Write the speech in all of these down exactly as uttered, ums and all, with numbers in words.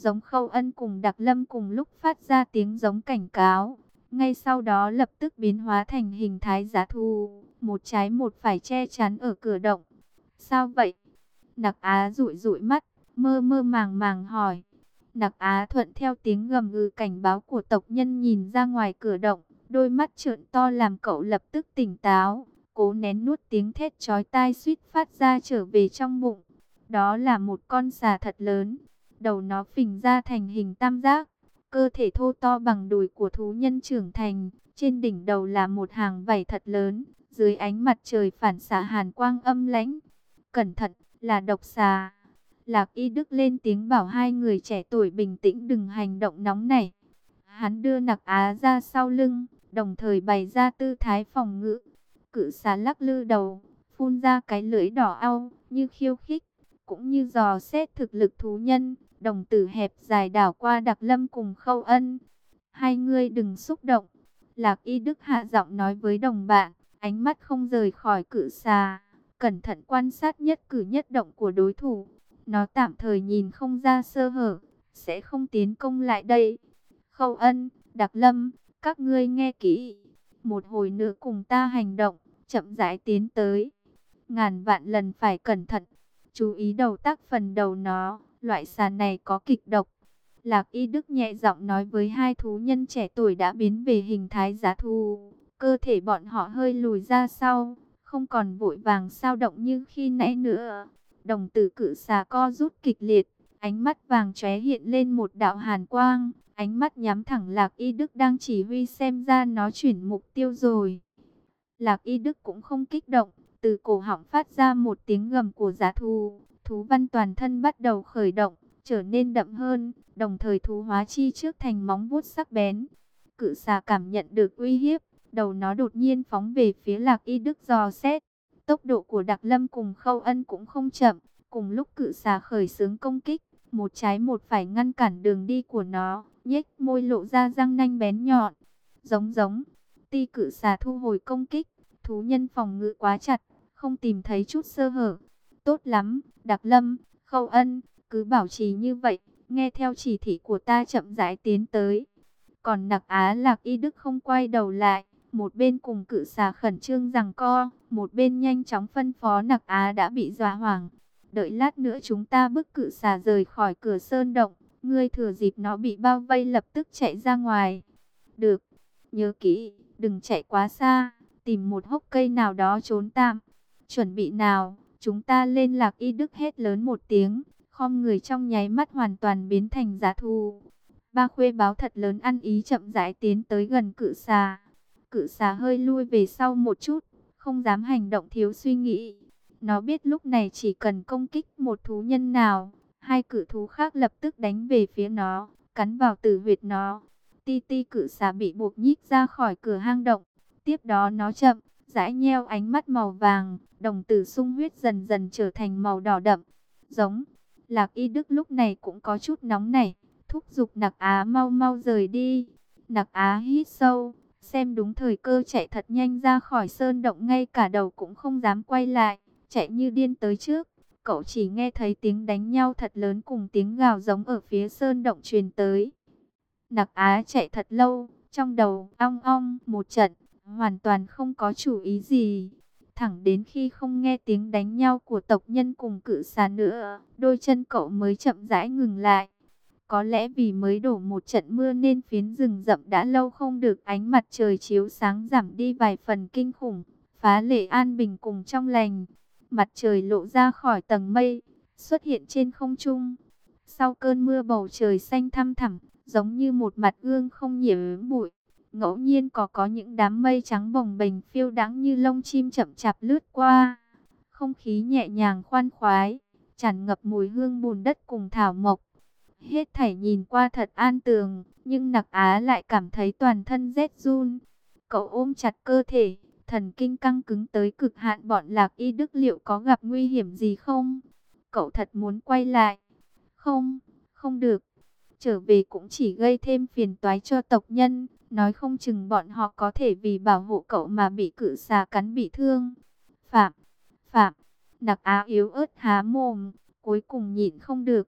giống Khâu Ân cùng Đặc Lâm cùng lúc phát ra tiếng giống cảnh cáo. Ngay sau đó lập tức biến hóa thành hình thái giá thú, một trái một phải che chắn ở cửa động. Sao vậy? Nặc Á dụi dụi mắt, mơ mơ màng màng hỏi. Nặc Á thuận theo tiếng gầm gừ cảnh báo của tộc nhân nhìn ra ngoài cửa động, đôi mắt trợn to làm cậu lập tức tỉnh táo, cố nén nuốt tiếng thét chói tai suýt phát ra trở về trong bụng. Đó là một con xà thật lớn, đầu nó phình ra thành hình tam giác, cơ thể thô to bằng đùi của thú nhân trưởng thành, trên đỉnh đầu là một hàng vảy thật lớn, dưới ánh mặt trời phản xạ hàn quang âm lãnh. Cẩn thận, là độc xà. Lạc Y Đức lên tiếng bảo hai người trẻ tuổi bình tĩnh đừng hành động nóng nảy. Hắn đưa Nặc Á ra sau lưng, đồng thời bày ra tư thái phòng ngự. Cự xà lắc lư đầu, phun ra cái lưỡi đỏ au, như khiêu khích, cũng như dò xét thực lực thú nhân. Đồng tử hẹp dài đảo qua Đặc Lâm cùng Khâu Ân. Hai người đừng xúc động. Lạc Y Đức hạ giọng nói với đồng bạn, ánh mắt không rời khỏi cự xà, cẩn thận quan sát nhất cử nhất động của đối thủ. Nó tạm thời nhìn không ra sơ hở, sẽ không tiến công lại đây. Khâu Ân, Đặc Lâm, các ngươi nghe kỹ. Một hồi nữa cùng ta hành động, chậm rãi tiến tới. Ngàn vạn lần phải cẩn thận. Chú ý đầu tác phần đầu nó, loại xà này có kịch độc. Lạc Y Đức nhẹ giọng nói với hai thú nhân trẻ tuổi đã biến về hình thái giá thú. Cơ thể bọn họ hơi lùi ra sau, không còn vội vàng sao động như khi nãy nữa. Đồng tử cự xà co rút kịch liệt, ánh mắt vàng chóe hiện lên một đạo hàn quang, ánh mắt nhắm thẳng Lạc Y Đức đang chỉ huy xem ra nó chuyển mục tiêu rồi. Lạc Y Đức cũng không kích động, từ cổ họng phát ra một tiếng gầm của giá thú, thú văn toàn thân bắt đầu khởi động, trở nên đậm hơn, đồng thời thú hóa chi trước thành móng vuốt sắc bén. Cự xà cảm nhận được uy hiếp, đầu nó đột nhiên phóng về phía Lạc Y Đức dò xét. Tốc độ của Đặc Lâm cùng Khâu Ân cũng không chậm, cùng lúc cự xà khởi xướng công kích, một trái một phải ngăn cản đường đi của nó, nhếch môi lộ ra răng nanh bén nhọn. Giống giống, ti cự xà thu hồi công kích, thú nhân phòng ngự quá chặt, không tìm thấy chút sơ hở. Tốt lắm, Đặc Lâm, Khâu Ân, cứ bảo trì như vậy, nghe theo chỉ thị của ta chậm rãi tiến tới. Còn Nặc Á Lạc Y Đức không quay đầu lại, một bên cùng cự xà khẩn trương giằng co, một bên nhanh chóng phân phó Nặc Á đã bị dọa hoảng. Đợi lát nữa chúng ta bức cự xà rời khỏi cửa sơn động, ngươi thừa dịp nó bị bao vây lập tức chạy ra ngoài. Được, nhớ kỹ, đừng chạy quá xa, tìm một hốc cây nào đó trốn tạm. Chuẩn bị nào, chúng ta lên. Lạc Y Đức hét lớn một tiếng, khom người trong nháy mắt hoàn toàn biến thành giá thú. Ba khuê báo thật lớn ăn ý chậm rãi tiến tới gần cự xà. Cự xà hơi lui về sau một chút, không dám hành động thiếu suy nghĩ. Nó biết lúc này chỉ cần công kích một thú nhân nào, hai cự thú khác lập tức đánh về phía nó, cắn vào tử huyệt nó. Ti ti cự xà bị buộc nhích ra khỏi cửa hang động. Tiếp đó nó chậm, rãi nheo ánh mắt màu vàng, đồng tử sung huyết dần dần trở thành màu đỏ đậm. Giống, Lạc Y Đức lúc này cũng có chút nóng nảy, thúc giục Nặc Á mau mau rời đi. Nặc Á hít sâu, xem đúng thời cơ chạy thật nhanh ra khỏi sơn động, ngay cả đầu cũng không dám quay lại, chạy như điên tới trước. Cậu chỉ nghe thấy tiếng đánh nhau thật lớn cùng tiếng gào giống ở phía sơn động truyền tới. Nặc Á chạy thật lâu, trong đầu ong ong một trận, hoàn toàn không có chủ ý gì. Thẳng đến khi không nghe tiếng đánh nhau của tộc nhân cùng cự xà nữa, đôi chân cậu mới chậm rãi ngừng lại. Có lẽ vì mới đổ một trận mưa nên phiến rừng rậm đã lâu không được ánh mặt trời chiếu sáng giảm đi vài phần kinh khủng, phá lệ an bình cùng trong lành. Mặt trời lộ ra khỏi tầng mây, xuất hiện trên không trung. Sau cơn mưa bầu trời xanh thăm thẳm, giống như một mặt gương không nhiễm bụi. Ngẫu nhiên có có những đám mây trắng bồng bềnh phiêu đãng như lông chim chậm chạp lướt qua. Không khí nhẹ nhàng khoan khoái, tràn ngập mùi hương bùn đất cùng thảo mộc. Hết thảy nhìn qua thật an tường, nhưng Nặc Á lại cảm thấy toàn thân rét run. Cậu ôm chặt cơ thể, thần kinh căng cứng tới cực hạn. Bọn Lạc Y Đức liệu có gặp nguy hiểm gì không? Cậu thật muốn quay lại. Không, không được. Trở về cũng chỉ gây thêm phiền toái cho tộc nhân. Nói không chừng bọn họ có thể vì bảo hộ cậu mà bị cự xà cắn bị thương. Phạm, Phạm, Nặc Á yếu ớt há mồm, cuối cùng nhịn không được.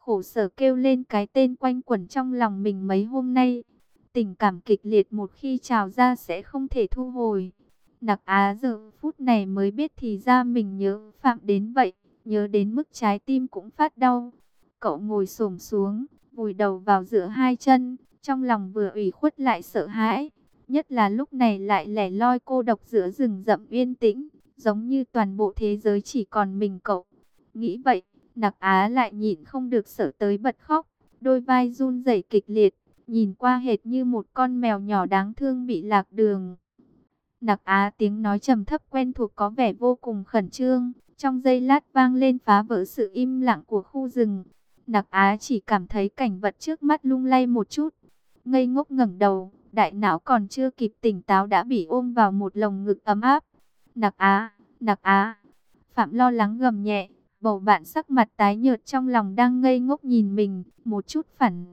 khổ sở kêu lên cái tên quanh quẩn trong lòng mình mấy hôm nay. Tình cảm kịch liệt một khi trào ra sẽ không thể thu hồi. Nặc Á giờ phút này mới biết thì ra mình nhớ Phạm đến vậy, nhớ đến mức trái tim cũng phát đau. Cậu ngồi xổm xuống, vùi đầu vào giữa hai chân, trong lòng vừa ủy khuất lại sợ hãi. Nhất là lúc này lại lẻ loi cô độc giữa rừng rậm yên tĩnh, giống như toàn bộ thế giới chỉ còn mình cậu. Nghĩ vậy, Nặc Á lại nhịn không được sợ tới bật khóc, đôi vai run rẩy kịch liệt, nhìn qua hệt như một con mèo nhỏ đáng thương bị lạc đường. Nặc Á tiếng nói trầm thấp quen thuộc có vẻ vô cùng khẩn trương, trong giây lát vang lên phá vỡ sự im lặng của khu rừng. Nặc Á chỉ cảm thấy cảnh vật trước mắt lung lay một chút, ngây ngốc ngẩng đầu, đại não còn chưa kịp tỉnh táo đã bị ôm vào một lồng ngực ấm áp. Nặc Á, Nặc Á, Phạm lo lắng gầm nhẹ, bầu bạn sắc mặt tái nhợt trong lòng đang ngây ngốc nhìn mình, một chút phản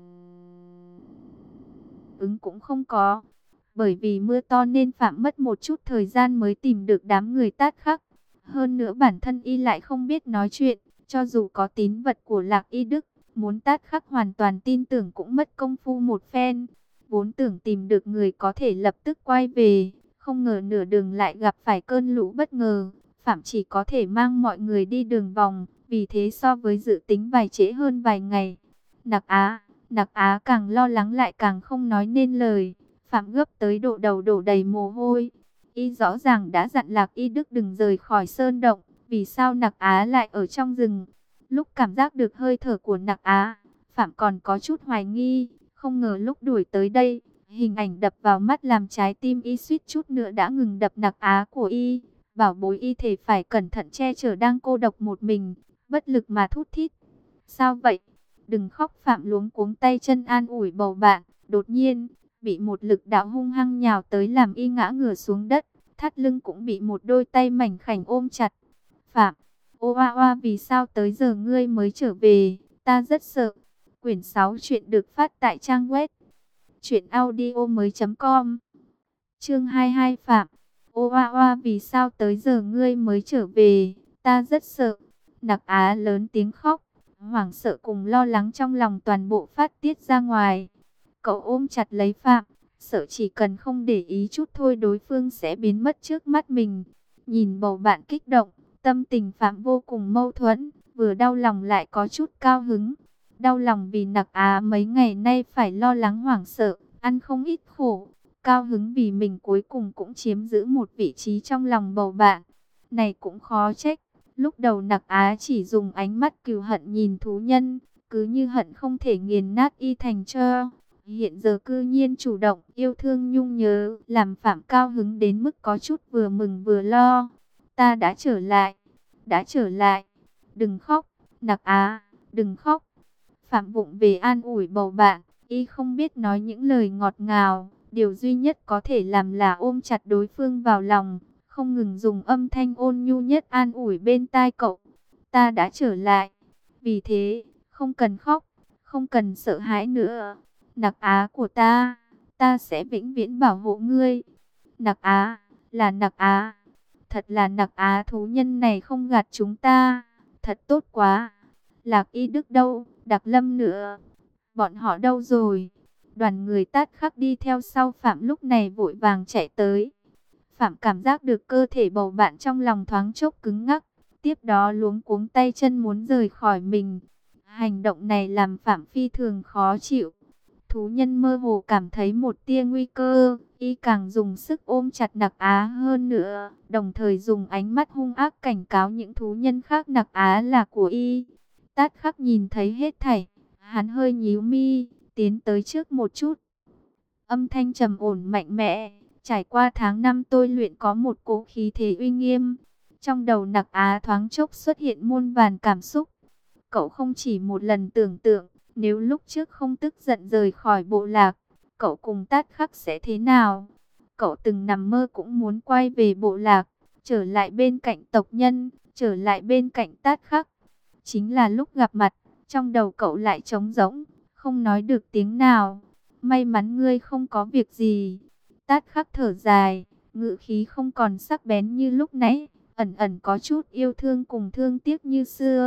ứng cũng không có. Bởi vì mưa to nên Phạm mất một chút thời gian mới tìm được đám người Tát Khắc. Hơn nữa bản thân y lại không biết nói chuyện, cho dù có tín vật của Lạc Y Đức, muốn Tát Khắc hoàn toàn tin tưởng cũng mất công phu một phen. Vốn tưởng tìm được người có thể lập tức quay về, không ngờ nửa đường lại gặp phải cơn lũ bất ngờ. Phạm chỉ có thể mang mọi người đi đường vòng, vì thế so với dự tính vài trễ hơn vài ngày. Nặc Á, Nặc Á càng lo lắng lại càng không nói nên lời. Phạm gấp tới độ đầu đổ đầy mồ hôi. Y rõ ràng đã dặn Lạc Y Đức đừng rời khỏi sơn động, vì sao Nặc Á lại ở trong rừng? Lúc cảm giác được hơi thở của Nặc Á, Phạm còn có chút hoài nghi, không ngờ lúc đuổi tới đây, hình ảnh đập vào mắt làm trái tim y suýt chút nữa đã ngừng đập. Nặc Á của y, bảo bối y thể phải cẩn thận che chở đang cô độc một mình, bất lực mà thút thít. Sao vậy? Đừng khóc. Phạm luống cuống tay chân an ủi bầu bạn, đột nhiên bị một lực đạo hung hăng nhào tới làm y ngã ngửa xuống đất, thắt lưng cũng bị một đôi tay mảnh khảnh ôm chặt. Phạm, ô oa oa, vì sao tới giờ ngươi mới trở về? Ta rất sợ. Quyển sáu chuyện được phát tại trang web truyện audio mới chấm com. Chương hai mươi hai. Phạm, ô oa oa, vì sao tới giờ ngươi mới trở về? Ta rất sợ. Nặc Á lớn tiếng khóc, hoảng sợ cùng lo lắng trong lòng toàn bộ phát tiết ra ngoài. Cậu ôm chặt lấy Phạm, sợ chỉ cần không để ý chút thôi đối phương sẽ biến mất trước mắt mình. Nhìn bầu bạn kích động, tâm tình Phạm vô cùng mâu thuẫn, vừa đau lòng lại có chút cao hứng. Đau lòng vì Nặc Á mấy ngày nay phải lo lắng hoảng sợ, ăn không ít khổ. Cao hứng vì mình cuối cùng cũng chiếm giữ một vị trí trong lòng bầu bạn. Này cũng khó trách, lúc đầu Nặc Á chỉ dùng ánh mắt cừu hận nhìn thú nhân, cứ như hận không thể nghiền nát y thành tro. Hiện giờ cư nhiên chủ động yêu thương nhung nhớ, làm Phạm cao hứng đến mức có chút vừa mừng vừa lo. Ta đã trở lại, đã trở lại, đừng khóc, Nặc Á, đừng khóc. Phạm vụng về an ủi bầu bạn, y không biết nói những lời ngọt ngào, điều duy nhất có thể làm là ôm chặt đối phương vào lòng, không ngừng dùng âm thanh ôn nhu nhất an ủi bên tai cậu. Ta đã trở lại, vì thế, không cần khóc, không cần sợ hãi nữa. Nặc Á của ta, ta sẽ vĩnh viễn bảo hộ ngươi. Nặc Á, là Nặc Á, thật là Nặc Á, thú nhân này không gạt chúng ta, thật tốt quá. Lạc Y Đức đâu, Đặc Lâm nữa, bọn họ đâu rồi? Đoàn người Tát Khắc đi theo sau Phạm lúc này vội vàng chạy tới. Phạm cảm giác được cơ thể bầu bạn trong lòng thoáng chốc cứng ngắc, tiếp đó luống cuống tay chân muốn rời khỏi mình. Hành động này làm Phạm phi thường khó chịu. Thú nhân mơ hồ cảm thấy một tia nguy cơ, y càng dùng sức ôm chặt Nặc Á hơn nữa, đồng thời dùng ánh mắt hung ác cảnh cáo những thú nhân khác Nặc Á là của y. Tát Khắc nhìn thấy hết thảy, hắn hơi nhíu mi, tiến tới trước một chút. Âm thanh trầm ổn mạnh mẽ, trải qua tháng năm tôi luyện có một cỗ khí thế uy nghiêm. Trong đầu Nặc Á thoáng chốc xuất hiện muôn vàn cảm xúc. Cậu không chỉ một lần tưởng tượng, nếu lúc trước không tức giận rời khỏi bộ lạc, cậu cùng Tát Khắc sẽ thế nào? Cậu từng nằm mơ cũng muốn quay về bộ lạc, trở lại bên cạnh tộc nhân, trở lại bên cạnh Tát Khắc. Chính là lúc gặp mặt, trong đầu cậu lại trống rỗng, không nói được tiếng nào. May mắn ngươi không có việc gì. Tát Khắc thở dài, ngữ khí không còn sắc bén như lúc nãy, ẩn ẩn có chút yêu thương cùng thương tiếc như xưa.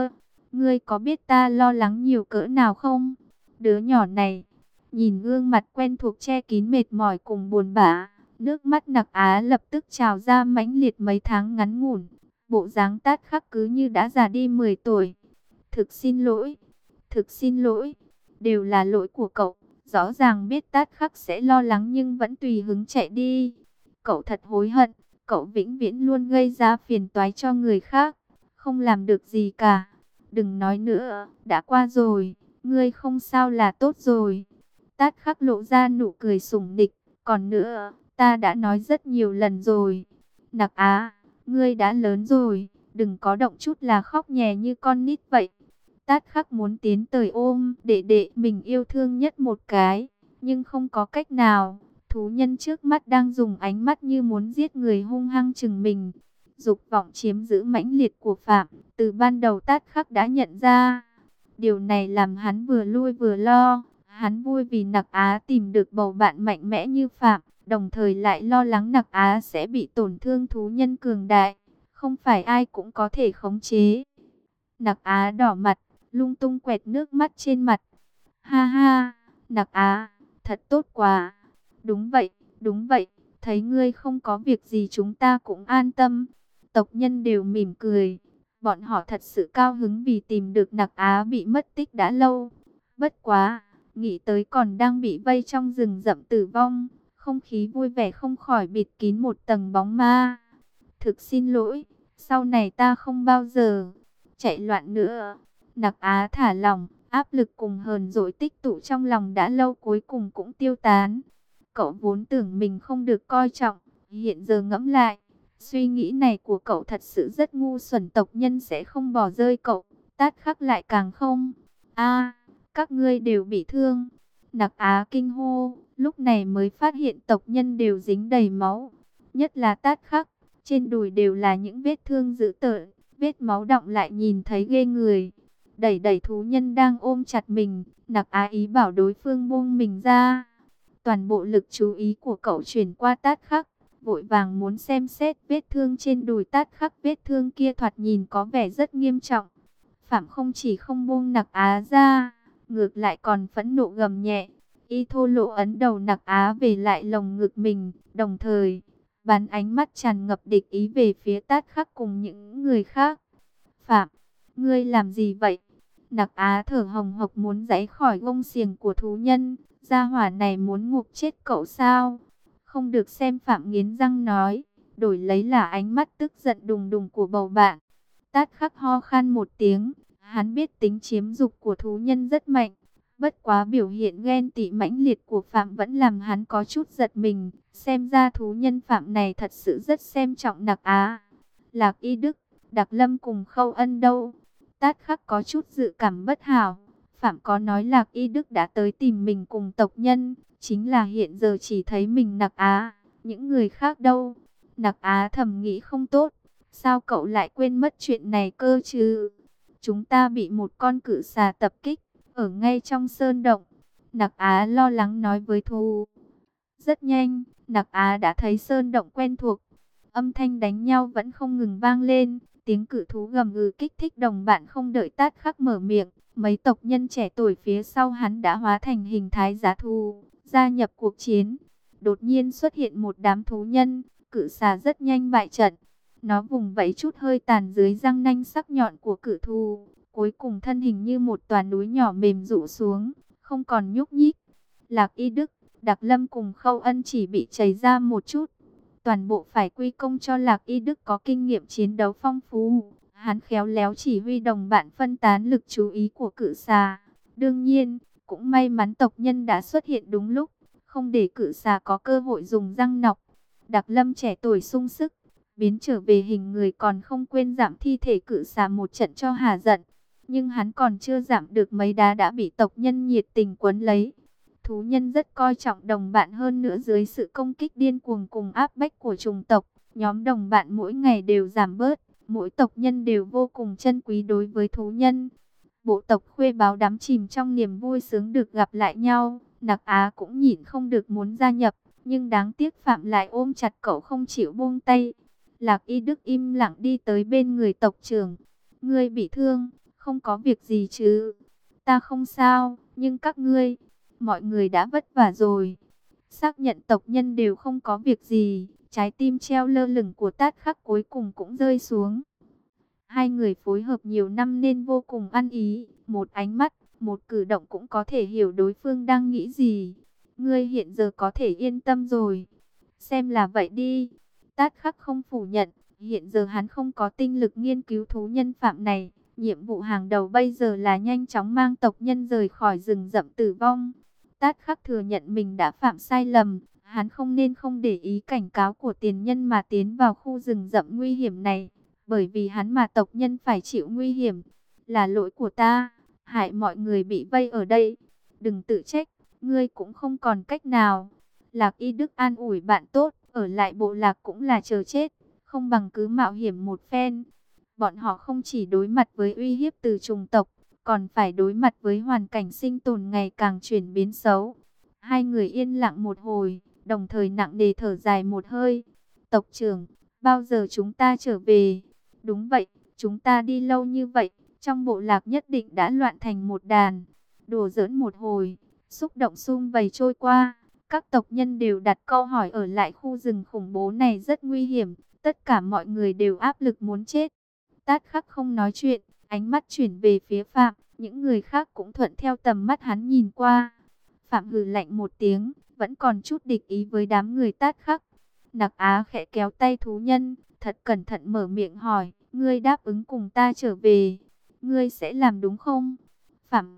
ngươi có biết ta lo lắng nhiều cỡ nào không? Đứa nhỏ này, nhìn gương mặt quen thuộc che kín mệt mỏi cùng buồn bã, nước mắt Nặc Á lập tức trào ra mãnh liệt mấy tháng ngắn ngủn. Bộ dáng Tát Khắc cứ như đã già đi mười tuổi. Thực xin lỗi, thực xin lỗi, đều là lỗi của cậu. Rõ ràng biết Tát Khắc sẽ lo lắng nhưng vẫn tùy hứng chạy đi. Cậu thật hối hận, cậu vĩnh viễn luôn gây ra phiền toái cho người khác, không làm được gì cả. Đừng nói nữa, đã qua rồi, ngươi không sao là tốt rồi. Tát Khắc lộ ra nụ cười sủng nịch, còn nữa, ta đã nói rất nhiều lần rồi. Nặc Á, ngươi đã lớn rồi, đừng có động chút là khóc nhè như con nít vậy. Tát Khắc muốn tiến tới ôm đệ đệ mình yêu thương nhất một cái, nhưng không có cách nào. Thú nhân trước mắt đang dùng ánh mắt như muốn giết người hung hăng chừng mình. Dục vọng chiếm giữ mãnh liệt của Phạm, từ ban đầu Tát Khắc đã nhận ra. Điều này làm hắn vừa lui vừa lo. Hắn vui vì Nặc Á tìm được bầu bạn mạnh mẽ như Phạm, đồng thời lại lo lắng Nặc Á sẽ bị tổn thương thú nhân cường đại, không phải ai cũng có thể khống chế. Nặc Á đỏ mặt, lung tung quẹt nước mắt trên mặt. Ha ha, Nặc Á, thật tốt quá. Đúng vậy, đúng vậy, thấy ngươi không có việc gì chúng ta cũng an tâm. Tộc nhân đều mỉm cười. Bọn họ thật sự cao hứng vì tìm được Nặc Á bị mất tích đã lâu. Bất quá, nghĩ tới còn đang bị vây trong rừng rậm tử vong, không khí vui vẻ không khỏi bịt kín một tầng bóng ma. Thực xin lỗi, sau này ta không bao giờ chạy loạn nữa. Nặc Á thả lỏng, áp lực cùng hờn dỗi tích tụ trong lòng đã lâu cuối cùng cũng tiêu tán. Cậu vốn tưởng mình không được coi trọng, hiện giờ ngẫm lại, suy nghĩ này của cậu thật sự rất ngu xuẩn. Tộc nhân sẽ không bỏ rơi cậu, Tát Khắc lại càng không. A, các ngươi đều bị thương. Nặc Á kinh hô, lúc này mới phát hiện tộc nhân đều dính đầy máu, nhất là Tát Khắc, trên đùi đều là những vết thương dữ tợn, vết máu đọng lại nhìn thấy ghê người. Đẩy đẩy thú nhân đang ôm chặt mình, Nặc Á ý bảo đối phương buông mình ra. Toàn bộ lực chú ý của cậu chuyển qua Tát Khắc, vội vàng muốn xem xét vết thương trên đùi Tát Khắc. Vết thương kia thoạt nhìn có vẻ rất nghiêm trọng. Phạm không chỉ không buông Nặc Á ra, ngược lại còn phẫn nộ gầm nhẹ. Y thô lỗ ấn đầu Nặc Á về lại lồng ngực mình, đồng thời bắn ánh mắt tràn ngập địch ý về phía Tát Khắc cùng những người khác. Phạm, ngươi làm gì vậy? Nặc Á thở hồng hộc muốn giãy khỏi gông xiềng của thú nhân. Gia hỏa này muốn ngục chết cậu sao? Không được xem. Phạm nghiến răng nói, đổi lấy là ánh mắt tức giận đùng đùng của bầu bạn. Tát Khắc ho khan một tiếng, hắn biết tính chiếm dục của thú nhân rất mạnh. Bất quá biểu hiện ghen tị mãnh liệt của Phạm vẫn làm hắn có chút giật mình. Xem ra thú nhân Phạm này thật sự rất xem trọng Nặc Á. Lạc Y Đức, Đặc Lâm cùng Khâu Ân đâu? Tát Khắc có chút dự cảm bất hảo. Phạm có nói Lạc Y Đức đã tới tìm mình cùng tộc nhân, chính là hiện giờ chỉ thấy mình Nặc Á, những người khác đâu? Nặc Á thầm nghĩ không tốt, sao cậu lại quên mất chuyện này cơ chứ? Chúng ta bị một con cự xà tập kích, ở ngay trong sơn động. Nặc Á lo lắng nói với Thu. Rất nhanh, Nặc Á đã thấy sơn động quen thuộc. Âm thanh đánh nhau vẫn không ngừng vang lên, tiếng cự thú gầm gừ kích thích đồng bạn. Không đợi Tát Khắc mở miệng, mấy tộc nhân trẻ tuổi phía sau hắn đã hóa thành hình thái giá thú, gia nhập cuộc chiến. Đột nhiên xuất hiện một đám thú nhân, cự xà rất nhanh bại trận. Nó vùng vẫy chút hơi tàn dưới răng nanh sắc nhọn của cự thú, cuối cùng thân hình như một tòa núi nhỏ mềm rũ xuống, không còn nhúc nhích. Lạc Y Đức, Đặc Lâm cùng Khâu Ân chỉ bị chảy ra một chút. Toàn bộ phải quy công cho Lạc Y Đức có kinh nghiệm chiến đấu phong phú. Hắn khéo léo chỉ huy đồng bạn phân tán lực chú ý của cự xà. Đương nhiên, cũng may mắn tộc nhân đã xuất hiện đúng lúc, không để cự xà có cơ hội dùng răng nọc. Đặc Lâm trẻ tuổi sung sức, biến trở về hình người, còn không quên giảm thi thể cự xà một trận cho hả giận. Nhưng hắn còn chưa giảm được mấy đá đã bị tộc nhân nhiệt tình quấn lấy. Thú nhân rất coi trọng đồng bạn, hơn nữa dưới sự công kích điên cuồng cùng áp bách của chủng tộc, nhóm đồng bạn mỗi ngày đều giảm bớt. Mỗi tộc nhân đều vô cùng trân quý đối với thú nhân. Bộ tộc Khuê Báo đắm chìm trong niềm vui sướng được gặp lại nhau. Nặc Á cũng nhịn không được muốn gia nhập, nhưng đáng tiếc Phạm lại ôm chặt cậu không chịu buông tay. Lạc Y Đức im lặng đi tới bên người tộc trưởng. Ngươi bị thương, không có việc gì chứ? Ta không sao, nhưng các ngươi, mọi người đã vất vả rồi. Xác nhận tộc nhân đều không có việc gì, trái tim treo lơ lửng của Tát Khắc cuối cùng cũng rơi xuống. Hai người phối hợp nhiều năm nên vô cùng ăn ý, một ánh mắt, một cử động cũng có thể hiểu đối phương đang nghĩ gì. Ngươi hiện giờ có thể yên tâm rồi. Xem là vậy đi. Tát Khắc không phủ nhận, hiện giờ hắn không có tinh lực nghiên cứu thú nhân phạm này. Nhiệm vụ hàng đầu bây giờ là nhanh chóng mang tộc nhân rời khỏi rừng rậm tử vong. Tát Khắc thừa nhận mình đã phạm sai lầm. Hắn không nên không để ý cảnh cáo của tiền nhân mà tiến vào khu rừng rậm nguy hiểm này. Bởi vì hắn mà tộc nhân phải chịu nguy hiểm. Là lỗi của ta, hại mọi người bị vây ở đây. Đừng tự trách, ngươi cũng không còn cách nào. Lạc Y Đức an ủi bạn tốt, ở lại bộ lạc cũng là chờ chết, không bằng cứ mạo hiểm một phen. Bọn họ không chỉ đối mặt với uy hiếp từ chủng tộc, còn phải đối mặt với hoàn cảnh sinh tồn ngày càng chuyển biến xấu. Hai người yên lặng một hồi, đồng thời nặng nề thở dài một hơi. Tộc trưởng, bao giờ chúng ta trở về? Đúng vậy, chúng ta đi lâu như vậy, trong bộ lạc nhất định đã loạn thành một đàn. Đùa giỡn một hồi, xúc động sum vầy trôi qua. Các tộc nhân đều đặt câu hỏi ở lại khu rừng khủng bố này rất nguy hiểm. Tất cả mọi người đều áp lực muốn chết. Tát Khắc không nói chuyện, ánh mắt chuyển về phía Phạm. Những người khác cũng thuận theo tầm mắt hắn nhìn qua. Phạm hừ lạnh một tiếng, vẫn còn chút địch ý với đám người Tát Khắc. Nặc Á khẽ kéo tay thú nhân, thật cẩn thận mở miệng hỏi, ngươi đáp ứng cùng ta trở về, ngươi sẽ làm đúng không? Phạm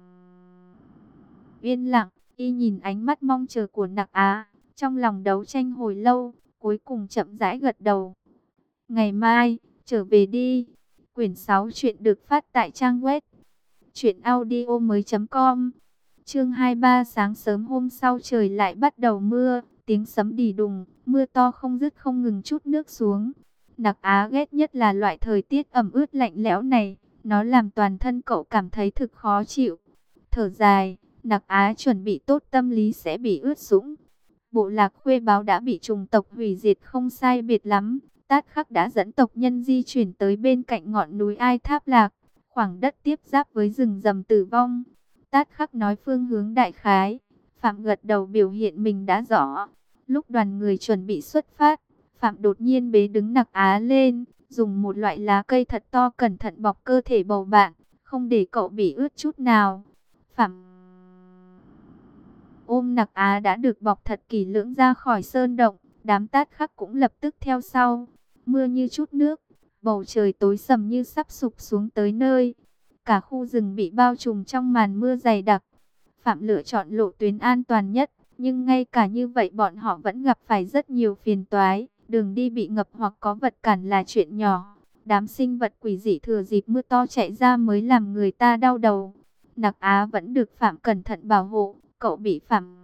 yên lặng, y nhìn ánh mắt mong chờ của Nặc Á, trong lòng đấu tranh hồi lâu, cuối cùng chậm rãi gật đầu. Ngày mai, trở về đi. Quyển sáu chuyện được phát tại trang web truyện audio mới chấm com. Chương hai mươi ba. Sáng sớm hôm sau trời lại bắt đầu mưa, tiếng sấm đì đùng, mưa to không dứt không ngừng chút nước xuống. Nặc Á ghét nhất là loại thời tiết ẩm ướt lạnh lẽo này, nó làm toàn thân cậu cảm thấy thực khó chịu. Thở dài, Nặc Á chuẩn bị tốt tâm lý sẽ bị ướt sũng. Bộ lạc Khuê Báo đã bị chủng tộc hủy diệt không sai biệt lắm. Tát Khắc đã dẫn tộc nhân di chuyển tới bên cạnh ngọn núi Ai Tháp Lạc, khoảng đất tiếp giáp với rừng rầm tử vong. Tát Khắc nói phương hướng đại khái, Phạm gật đầu biểu hiện mình đã rõ. Lúc đoàn người chuẩn bị xuất phát, Phạm đột nhiên bế đứng Nặc Á lên, dùng một loại lá cây thật to cẩn thận bọc cơ thể bầu bạn, không để cậu bị ướt chút nào. Phạm ôm Nặc Á đã được bọc thật kỹ lưỡng ra khỏi sơn động, đám Tát Khắc cũng lập tức theo sau. Mưa như chút nước, bầu trời tối sầm như sắp sụp xuống tới nơi. Cả khu rừng bị bao trùm trong màn mưa dày đặc. Phạm lựa chọn lộ tuyến an toàn nhất, nhưng ngay cả như vậy bọn họ vẫn gặp phải rất nhiều phiền toái. Đường đi bị ngập hoặc có vật cản là chuyện nhỏ. Đám sinh vật quỷ dị thừa dịp mưa to chạy ra mới làm người ta đau đầu. Nặc Á vẫn được Phạm cẩn thận bảo hộ, cậu bị Phạm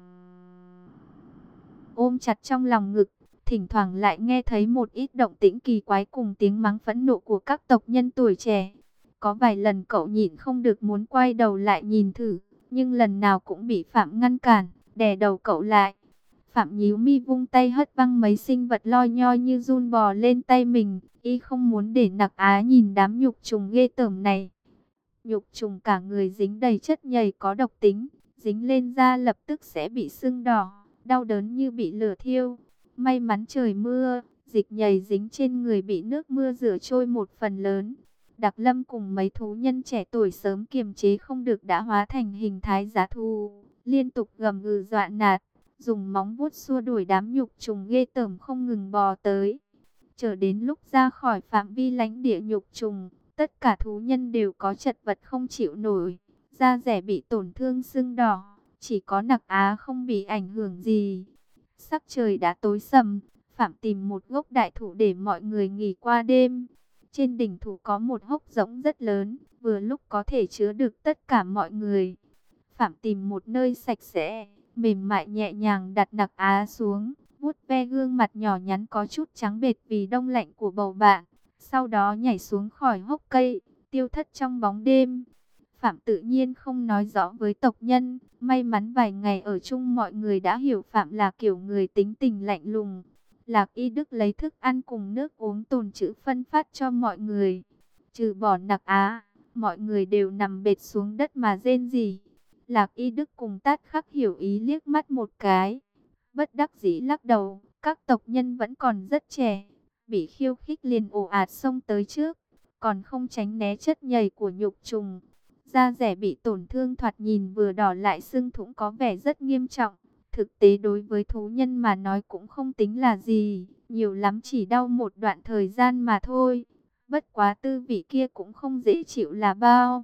ôm chặt trong lòng ngực. Thỉnh thoảng lại nghe thấy một ít động tĩnh kỳ quái cùng tiếng mắng phẫn nộ của các tộc nhân tuổi trẻ. Có vài lần cậu nhịn không được muốn quay đầu lại nhìn thử, nhưng lần nào cũng bị Phạm ngăn cản, đè đầu cậu lại. Phạm nhíu mi vung tay hất văng mấy sinh vật loi nhoi như giun bò lên tay mình, y không muốn để Nặc Á nhìn đám nhục trùng ghê tởm này. Nhục trùng cả người dính đầy chất nhầy có độc tính, dính lên da lập tức sẽ bị sưng đỏ, đau đớn như bị lửa thiêu. May mắn trời mưa, dịch nhầy dính trên người bị nước mưa rửa trôi một phần lớn. Đặc Lâm cùng mấy thú nhân trẻ tuổi sớm kiềm chế không được đã hóa thành hình thái giá thú, liên tục gầm gừ dọa nạt, dùng móng vuốt xua đuổi đám nhục trùng ghê tởm không ngừng bò tới. Chờ đến lúc ra khỏi phạm vi lãnh địa nhục trùng, tất cả thú nhân đều có chật vật không chịu nổi, da rẻ bị tổn thương sưng đỏ, chỉ có Nặc Á không bị ảnh hưởng gì. Sắc trời đã tối sầm, Phạm tìm một gốc đại thụ để mọi người nghỉ qua đêm. Trên đỉnh thụ có một hốc rỗng rất lớn, vừa lúc có thể chứa được tất cả mọi người. Phạm tìm một nơi sạch sẽ, mềm mại nhẹ nhàng đặt Nặc Á xuống, vuốt ve gương mặt nhỏ nhắn có chút trắng bệch vì đông lạnh của bầu bạn. Sau đó nhảy xuống khỏi hốc cây, tiêu thất trong bóng đêm. Phạm tự nhiên không nói rõ với tộc nhân. May mắn vài ngày ở chung mọi người đã hiểu Phạm là kiểu người tính tình lạnh lùng. Lạc Y Đức lấy thức ăn cùng nước uống tồn trữ phân phát cho mọi người. Trừ bỏ Nặc Á, mọi người đều nằm bệt xuống đất mà rên rỉ. Lạc Y Đức cùng Tát Khắc hiểu ý liếc mắt một cái, bất đắc dĩ lắc đầu. Các tộc nhân vẫn còn rất trẻ, bị khiêu khích liền ồ ạt xông tới trước, còn không tránh né chất nhầy của nhục trùng. Da dẻ bị tổn thương thoạt nhìn vừa đỏ lại sưng thủng có vẻ rất nghiêm trọng. Thực tế đối với thú nhân mà nói cũng không tính là gì, nhiều lắm chỉ đau một đoạn thời gian mà thôi. Bất quá tư vị kia cũng không dễ chịu là bao.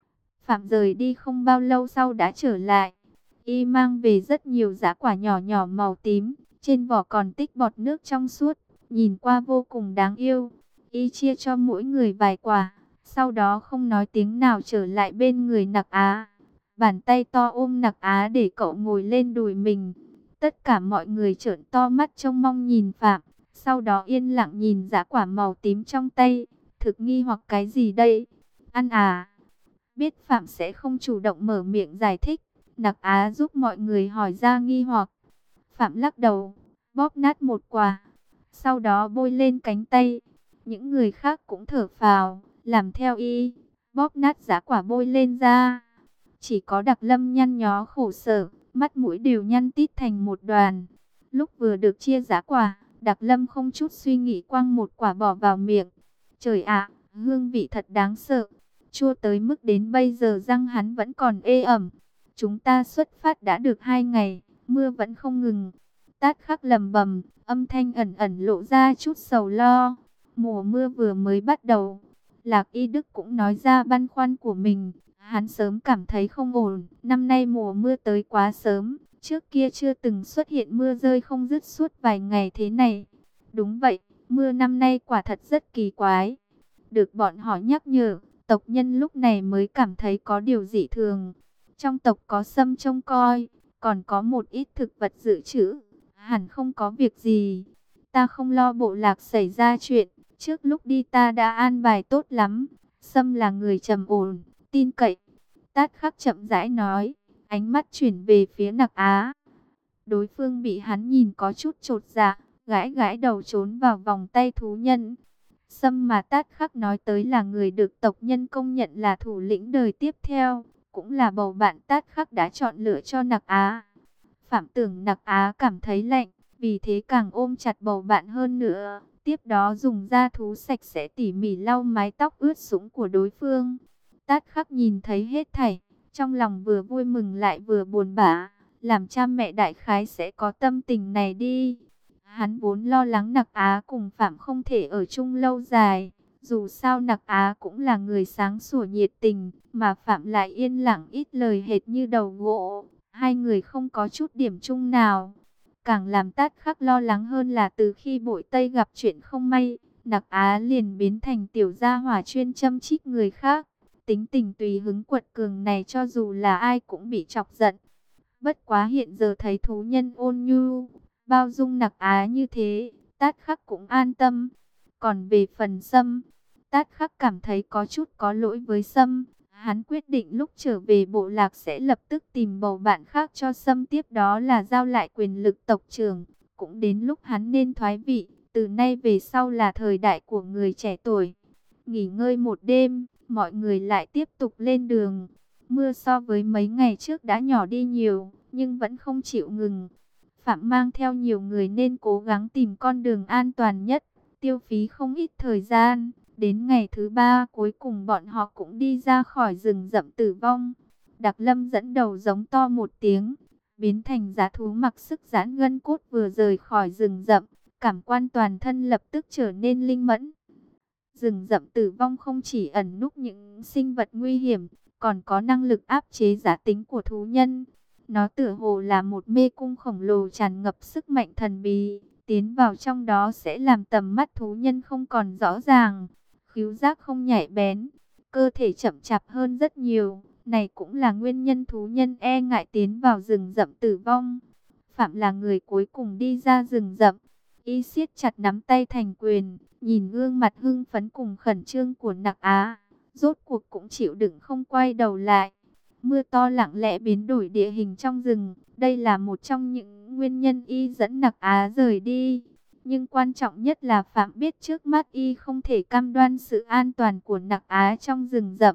Phạm rời đi không bao lâu sau đã trở lại. Y mang về rất nhiều dã quả nhỏ nhỏ màu tím, trên vỏ còn tích bọt nước trong suốt, nhìn qua vô cùng đáng yêu. Y chia cho mỗi người vài quả, sau đó không nói tiếng nào trở lại bên người Nặc Á. Bàn tay to ôm Nặc Á để cậu ngồi lên đùi mình. Tất cả mọi người trợn to mắt trông mong nhìn Phạm, sau đó yên lặng nhìn dã quả màu tím trong tay, thực nghi hoặc cái gì đây? Ăn à? Biết Phạm sẽ không chủ động mở miệng giải thích, Nặc Á giúp mọi người hỏi ra nghi hoặc. Phạm lắc đầu, bóp nát một quả, sau đó bôi lên cánh tay. Những người khác cũng thở phào, làm theo y, bóp nát dã quả bôi lên da. Chỉ có Đặc Lâm nhăn nhó khổ sở, mắt mũi đều nhăn tít thành một đoàn. Lúc vừa được chia dã quả, Đặc Lâm không chút suy nghĩ quăng một quả bỏ vào miệng. Trời ạ, hương vị thật đáng sợ, chua tới mức đến bây giờ răng hắn vẫn còn ê ẩm. Chúng ta xuất phát đã được hai ngày, mưa vẫn không ngừng. Tát Khắc lầm bầm, âm thanh ẩn ẩn lộ ra chút sầu lo. Mùa mưa vừa mới bắt đầu. Lạc Y Đức cũng nói ra băn khoăn của mình. Hắn sớm cảm thấy không ổn. Năm nay mùa mưa tới quá sớm. Trước kia chưa từng xuất hiện mưa rơi không dứt suốt vài ngày thế này. Đúng vậy, mưa năm nay quả thật rất kỳ quái. Được bọn họ nhắc nhở, tộc nhân lúc này mới cảm thấy có điều dị thường. Trong tộc có sâm trông coi, còn có một ít thực vật dự trữ. Hẳn không có việc gì. Ta không lo bộ lạc xảy ra chuyện. Trước lúc đi ta đã an bài tốt lắm. Sâm là người trầm ổn, tin cậy. Tát Khắc chậm rãi nói, ánh mắt chuyển về phía Nặc Á. Đối phương bị hắn nhìn có chút chột dạ, gãi gãi đầu trốn vào vòng tay thú nhân. Sâm mà Tát Khắc nói tới là người được tộc nhân công nhận là thủ lĩnh đời tiếp theo, cũng là bầu bạn Tát Khắc đã chọn lựa cho Nặc Á. Phạm tưởng Nặc Á cảm thấy lạnh, vì thế càng ôm chặt bầu bạn hơn nữa. Tiếp đó dùng da thú sạch sẽ tỉ mỉ lau mái tóc ướt sũng của đối phương. Tát Khắc nhìn thấy hết thảy, trong lòng vừa vui mừng lại vừa buồn bã. Làm cha mẹ đại khái sẽ có tâm tình này đi. Hắn vốn lo lắng Nặc Á cùng Phạm không thể ở chung lâu dài. Dù sao Nặc Á cũng là người sáng sủa nhiệt tình, mà Phạm lại yên lặng ít lời hệt như đầu gỗ. Hai người không có chút điểm chung nào. Càng làm Tát Khắc lo lắng hơn là từ khi Bội Tây gặp chuyện không may, Nặc Á liền biến thành tiểu gia hỏa chuyên châm chích người khác. Tính tình tùy hứng quật cường này cho dù là ai cũng bị chọc giận. Bất quá hiện giờ thấy thú nhân ôn nhu, bao dung Nặc Á như thế, Tát Khắc cũng an tâm. Còn về phần Sâm, Tát Khắc cảm thấy có chút có lỗi với Sâm. Hắn quyết định lúc trở về bộ lạc sẽ lập tức tìm bầu bạn khác cho Sâm, tiếp đó là giao lại quyền lực tộc trưởng. Cũng đến lúc hắn nên thoái vị, từ nay về sau là thời đại của người trẻ tuổi. Nghỉ ngơi một đêm, mọi người lại tiếp tục lên đường. Mưa so với mấy ngày trước đã nhỏ đi nhiều, nhưng vẫn không chịu ngừng. Phạm mang theo nhiều người nên cố gắng tìm con đường an toàn nhất, tiêu phí không ít thời gian. Đến ngày thứ ba cuối cùng bọn họ cũng đi ra khỏi rừng rậm Tử Vong. Đặc Lâm dẫn đầu giống to một tiếng, biến thành dã thú mặc sức giãn gân cốt vừa rời khỏi rừng rậm. Cảm quan toàn thân lập tức trở nên linh mẫn. Rừng rậm Tử Vong không chỉ ẩn núp những sinh vật nguy hiểm, còn có năng lực áp chế giá tính của thú nhân. Nó tựa hồ là một mê cung khổng lồ tràn ngập sức mạnh thần bí. Tiến vào trong đó sẽ làm tầm mắt thú nhân không còn rõ ràng, khứu giác không nhạy bén, cơ thể chậm chạp hơn rất nhiều. Này cũng là nguyên nhân thú nhân e ngại tiến vào rừng rậm Tử Vong. Phạm là người cuối cùng đi ra rừng rậm. Y siết chặt nắm tay thành quyền, nhìn gương mặt hưng phấn cùng khẩn trương của Nặc Á, rốt cuộc cũng chịu đựng không quay đầu lại. Mưa to lặng lẽ biến đổi địa hình trong rừng, đây là một trong những nguyên nhân Y dẫn Nặc Á rời đi. Nhưng quan trọng nhất là Phạm biết trước mắt Y không thể cam đoan sự an toàn của Nặc Á trong rừng rậm.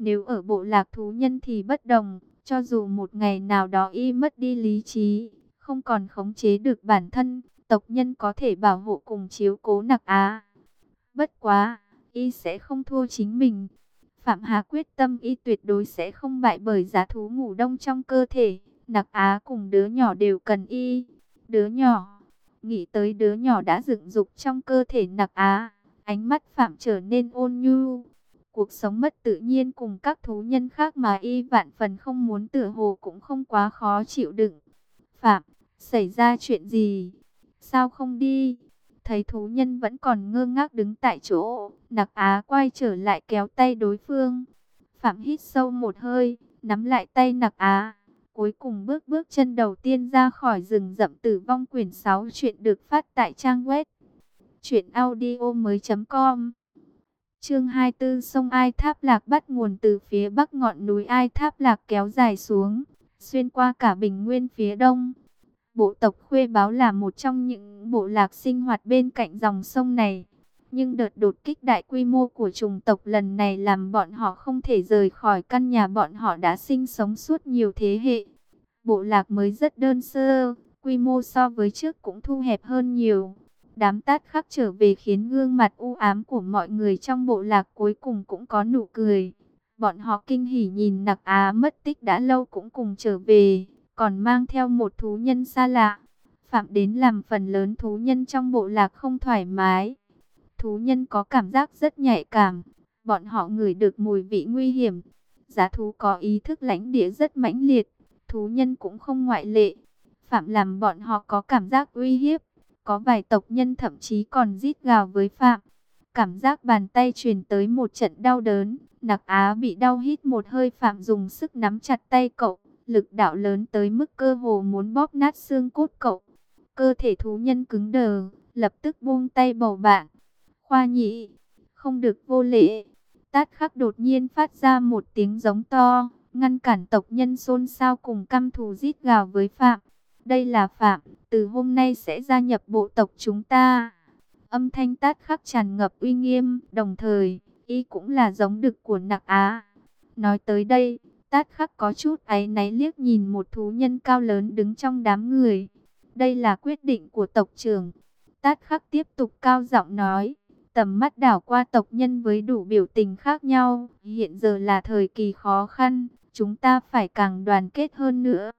Nếu ở bộ lạc thú nhân thì bất đồng, cho dù một ngày nào đó y mất đi lý trí, không còn khống chế được bản thân, tộc nhân có thể bảo hộ cùng chiếu cố Nặc Á. Bất quá, y sẽ không thua chính mình. Phạm Hà quyết tâm y tuyệt đối sẽ không bại bởi giá thú ngủ đông trong cơ thể. Nặc Á cùng đứa nhỏ đều cần y. Đứa nhỏ, nghĩ tới đứa nhỏ đã dựng dục trong cơ thể Nặc Á, ánh mắt Phạm trở nên ôn nhu. Cuộc sống mất tự nhiên cùng các thú nhân khác mà y vạn phần không muốn, tựa hồ cũng không quá khó chịu đựng. Phạm, xảy ra chuyện gì? Sao không đi? Thấy thú nhân vẫn còn ngơ ngác đứng tại chỗ, Nặc Á quay trở lại kéo tay đối phương. Phạm hít sâu một hơi, nắm lại tay Nặc Á. Cuối cùng bước bước chân đầu tiên ra khỏi rừng rậm Tử Vong. Quyển sáu chuyện được phát tại trang web truyện audio mới chấm com. Chương hai mươi tư. Sông Ai Tháp Lạc bắt nguồn từ phía bắc ngọn núi Ai Tháp Lạc kéo dài xuống, xuyên qua cả bình nguyên phía đông. Bộ tộc Khuê Báo là một trong những bộ lạc sinh hoạt bên cạnh dòng sông này. Nhưng đợt đột kích đại quy mô của chủng tộc lần này làm bọn họ không thể rời khỏi căn nhà bọn họ đã sinh sống suốt nhiều thế hệ. Bộ lạc mới rất đơn sơ, quy mô so với trước cũng thu hẹp hơn nhiều. Đám Tát Khắc trở về khiến gương mặt u ám của mọi người trong bộ lạc cuối cùng cũng có nụ cười. Bọn họ kinh hỉ nhìn Nặc Á mất tích đã lâu cũng cùng trở về, còn mang theo một thú nhân xa lạ. Phạm đến làm phần lớn thú nhân trong bộ lạc không thoải mái. Thú nhân có cảm giác rất nhạy cảm, bọn họ ngửi được mùi vị nguy hiểm. Giá thú có ý thức lãnh địa rất mãnh liệt, thú nhân cũng không ngoại lệ. Phạm làm bọn họ có cảm giác uy hiếp, có vài tộc nhân thậm chí còn rít gào với Phạm. Cảm giác bàn tay truyền tới một trận đau đớn, Nặc Á bị đau hít một hơi. Phạm dùng sức nắm chặt tay cậu, lực đạo lớn tới mức cơ hồ muốn bóp nát xương cốt cậu. Cơ thể thú nhân cứng đờ, lập tức buông tay bầu bạn. Khoa nhĩ, không được vô lễ. Tát Khắc đột nhiên phát ra một tiếng giống to, ngăn cản tộc nhân xôn xao cùng căm thù rít gào với Phạm. Đây là Phạm, từ hôm nay sẽ gia nhập bộ tộc chúng ta. Âm thanh Tát Khắc tràn ngập uy nghiêm, đồng thời, y cũng là giống đực của Nặc Á. Nói tới đây, Tát Khắc có chút áy náy liếc nhìn một thú nhân cao lớn đứng trong đám người. Đây là quyết định của tộc trưởng. Tát Khắc tiếp tục cao giọng nói, tầm mắt đảo qua tộc nhân với đủ biểu tình khác nhau. Hiện giờ là thời kỳ khó khăn, chúng ta phải càng đoàn kết hơn nữa.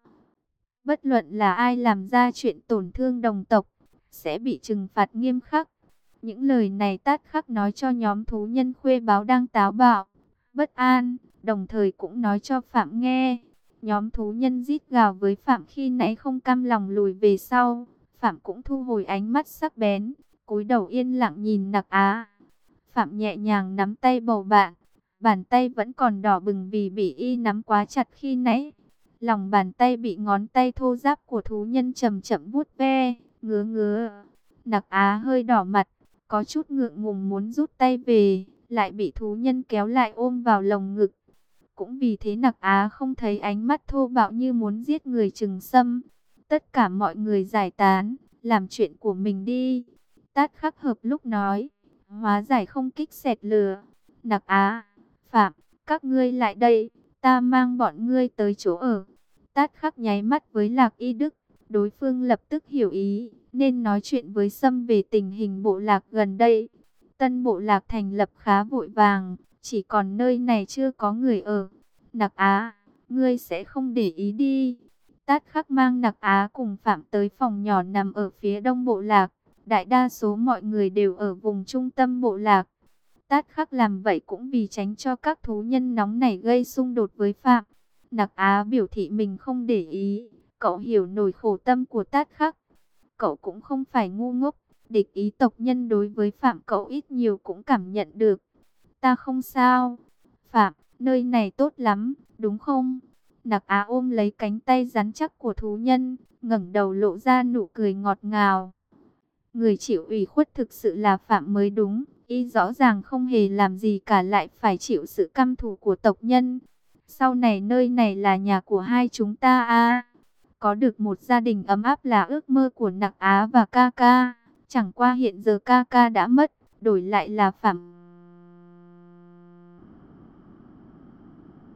Bất luận là ai làm ra chuyện tổn thương đồng tộc, sẽ bị trừng phạt nghiêm khắc. Những lời này Tát Khắc nói cho nhóm thú nhân Khuê Báo đang táo bạo, bất an, đồng thời cũng nói cho Phạm nghe. Nhóm thú nhân rít gào với Phạm khi nãy không cam lòng lùi về sau. Phạm cũng thu hồi ánh mắt sắc bén, cúi đầu yên lặng nhìn Nặc Á. Phạm nhẹ nhàng nắm tay bầu bạn, bàn tay vẫn còn đỏ bừng vì bị y nắm quá chặt khi nãy. Lòng bàn tay bị ngón tay thô ráp của thú nhân chậm chậm vuốt ve, ngứa ngứa. Nặc Á hơi đỏ mặt, có chút ngượng ngùng muốn rút tay về, lại bị thú nhân kéo lại ôm vào lồng ngực. Cũng vì thế Nặc Á không thấy ánh mắt thô bạo như muốn giết người chừng sâm. Tất cả mọi người giải tán, làm chuyện của mình đi. Tát Khắc hợp lúc nói, hóa giải không kích xẹt lửa. Nặc Á, Phạm, các ngươi lại đây, ta mang bọn ngươi tới chỗ ở. Tát Khắc nháy mắt với Lạc Y Đức, đối phương lập tức hiểu ý, nên nói chuyện với Sâm về tình hình bộ lạc gần đây. Tân bộ lạc thành lập khá vội vàng, chỉ còn nơi này chưa có người ở. Nặc Á, ngươi sẽ không để ý đi. Tát Khắc mang Nặc Á cùng Phạm tới phòng nhỏ nằm ở phía đông bộ lạc. Đại đa số mọi người đều ở vùng trung tâm bộ lạc. Tát Khắc làm vậy cũng vì tránh cho các thú nhân nóng nảy gây xung đột với Phạm. Nặc Á biểu thị mình không để ý. Cậu hiểu nổi khổ tâm của Tát Khắc. Cậu cũng không phải ngu ngốc. Địch ý tộc nhân đối với Phạm cậu ít nhiều cũng cảm nhận được. Ta không sao. Phạm, nơi này tốt lắm, đúng không? Nặc Á ôm lấy cánh tay rắn chắc của thú nhân, ngẩng đầu lộ ra nụ cười ngọt ngào. Người chịu ủy khuất thực sự là Phạm mới đúng. Y rõ ràng không hề làm gì cả lại phải chịu sự căm thù của tộc nhân. Sau này nơi này là nhà của hai chúng ta à. Có được một gia đình ấm áp là ước mơ của Nặc Á và ca ca. Chẳng qua hiện giờ ca ca đã mất, đổi lại là Phạm.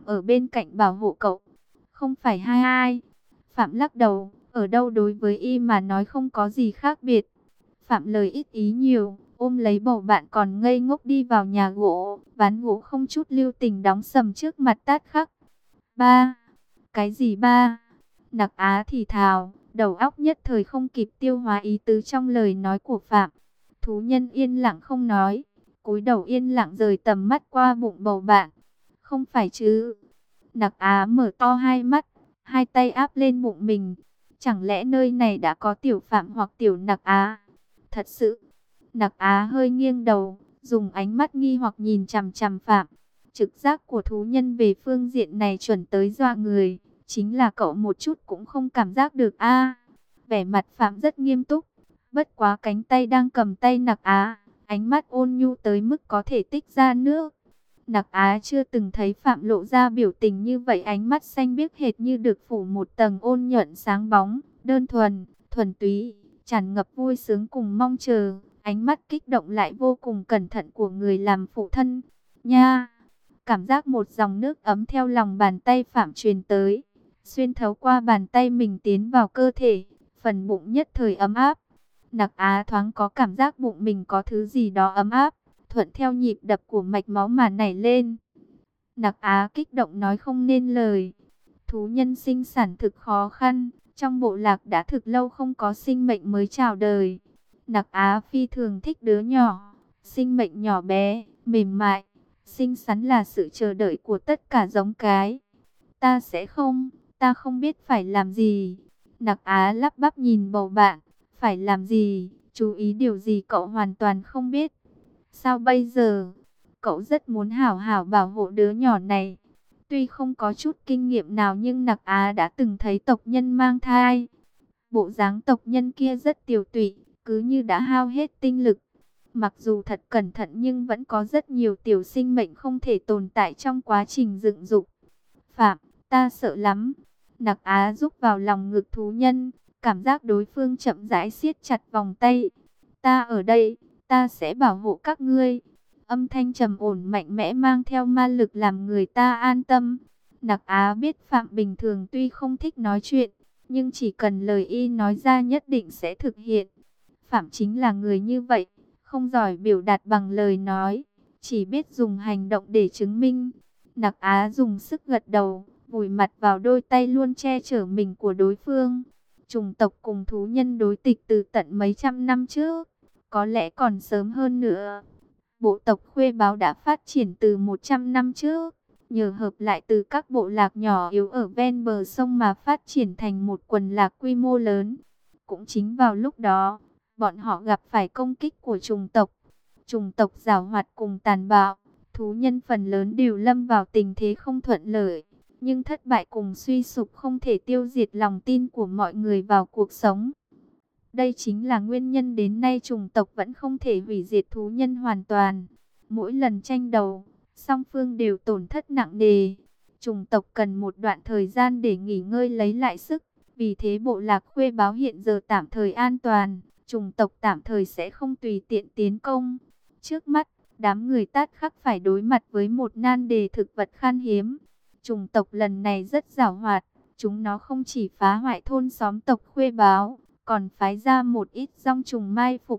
ở bên cạnh bảo hộ cậu. Không phải hai ai. Phạm lắc đầu, ở đâu đối với y mà nói không có gì khác biệt. Phạm lời ít ý nhiều, ôm lấy bầu bạn còn ngây ngốc đi vào nhà gỗ, ván gỗ không chút lưu tình đóng sầm trước mặt Tát Khắc. Ba, cái gì ba? Nặc Á thì thào, đầu óc nhất thời không kịp tiêu hóa ý tứ trong lời nói của Phạm. Thú nhân yên lặng không nói, cúi đầu yên lặng rời tầm mắt qua bụng bầu bạn. Không phải chứ? Nặc Á mở to hai mắt, hai tay áp lên bụng mình. Chẳng lẽ nơi này đã có tiểu Phạm hoặc tiểu Nặc Á? Thật sự, Nặc Á hơi nghiêng đầu, dùng ánh mắt nghi hoặc nhìn chằm chằm Phạm. Trực giác của thú nhân về phương diện này chuẩn tới dọa người. Chính là cậu một chút cũng không cảm giác được a. Vẻ mặt Phạm rất nghiêm túc. Bất quá cánh tay đang cầm tay Nặc Á, ánh mắt ôn nhu tới mức có thể tích ra nước. Nặc Á chưa từng thấy Phạm lộ ra biểu tình như vậy, ánh mắt xanh biếc hệt như được phủ một tầng ôn nhuận sáng bóng, đơn thuần, thuần túy, tràn ngập vui sướng cùng mong chờ, ánh mắt kích động lại vô cùng cẩn thận của người làm phụ thân. Nha, cảm giác một dòng nước ấm theo lòng bàn tay Phạm truyền tới, xuyên thấu qua bàn tay mình tiến vào cơ thể, phần bụng nhất thời ấm áp. Nặc Á thoáng có cảm giác bụng mình có thứ gì đó ấm áp, thuận theo nhịp đập của mạch máu mà nảy lên. Nặc Á kích động nói không nên lời. Thú nhân sinh sản thực khó khăn, trong bộ lạc đã thực lâu không có sinh mệnh mới chào đời. Nặc Á phi thường thích đứa nhỏ, sinh mệnh nhỏ bé, mềm mại, xinh xắn là sự chờ đợi của tất cả giống cái. Ta sẽ không, ta không biết phải làm gì. Nặc Á lắp bắp nhìn bầu bạn, phải làm gì, chú ý điều gì cậu hoàn toàn không biết. Sao bây giờ? Cậu rất muốn hảo hảo bảo hộ đứa nhỏ này. Tuy không có chút kinh nghiệm nào nhưng Nặc Á đã từng thấy tộc nhân mang thai. Bộ dáng tộc nhân kia rất tiều tụy, cứ như đã hao hết tinh lực. Mặc dù thật cẩn thận nhưng vẫn có rất nhiều tiểu sinh mệnh không thể tồn tại trong quá trình dựng dục. Phạm, ta sợ lắm. Nặc Á rúc vào lòng ngực thú nhân, cảm giác đối phương chậm rãi siết chặt vòng tay. Ta ở đây, ta sẽ bảo hộ các ngươi. Âm thanh trầm ổn mạnh mẽ mang theo ma lực làm người ta an tâm. Nặc Á biết Phạm bình thường tuy không thích nói chuyện, nhưng chỉ cần lời y nói ra nhất định sẽ thực hiện. Phạm chính là người như vậy, không giỏi biểu đạt bằng lời nói, chỉ biết dùng hành động để chứng minh. Nặc Á dùng sức gật đầu, vùi mặt vào đôi tay luôn che chở mình của đối phương. Chủng tộc cùng thú nhân đối tịch từ tận mấy trăm năm trước, có lẽ còn sớm hơn nữa. Bộ tộc Khuê Báo đã phát triển từ một trăm năm trước, nhờ hợp lại từ các bộ lạc nhỏ yếu ở ven bờ sông mà phát triển thành một quần lạc quy mô lớn. Cũng chính vào lúc đó, bọn họ gặp phải công kích của chủng tộc. Chủng tộc giảo hoạt cùng tàn bạo, thú nhân phần lớn đều lâm vào tình thế không thuận lợi. Nhưng thất bại cùng suy sụp không thể tiêu diệt lòng tin của mọi người vào cuộc sống. Đây chính là nguyên nhân đến nay chủng tộc vẫn không thể hủy diệt thú nhân hoàn toàn. Mỗi lần tranh đấu, song phương đều tổn thất nặng nề. Chủng tộc cần một đoạn thời gian để nghỉ ngơi lấy lại sức. Vì thế bộ lạc Khuê Báo hiện giờ tạm thời an toàn. Chủng tộc tạm thời sẽ không tùy tiện tiến công. Trước mắt, đám người Tát Khắc phải đối mặt với một nan đề thực vật khan hiếm. Chủng tộc lần này rất giàu hoạt. Chúng nó không chỉ phá hoại thôn xóm tộc Khuê Báo, còn phái ra một ít dòng trùng mai phục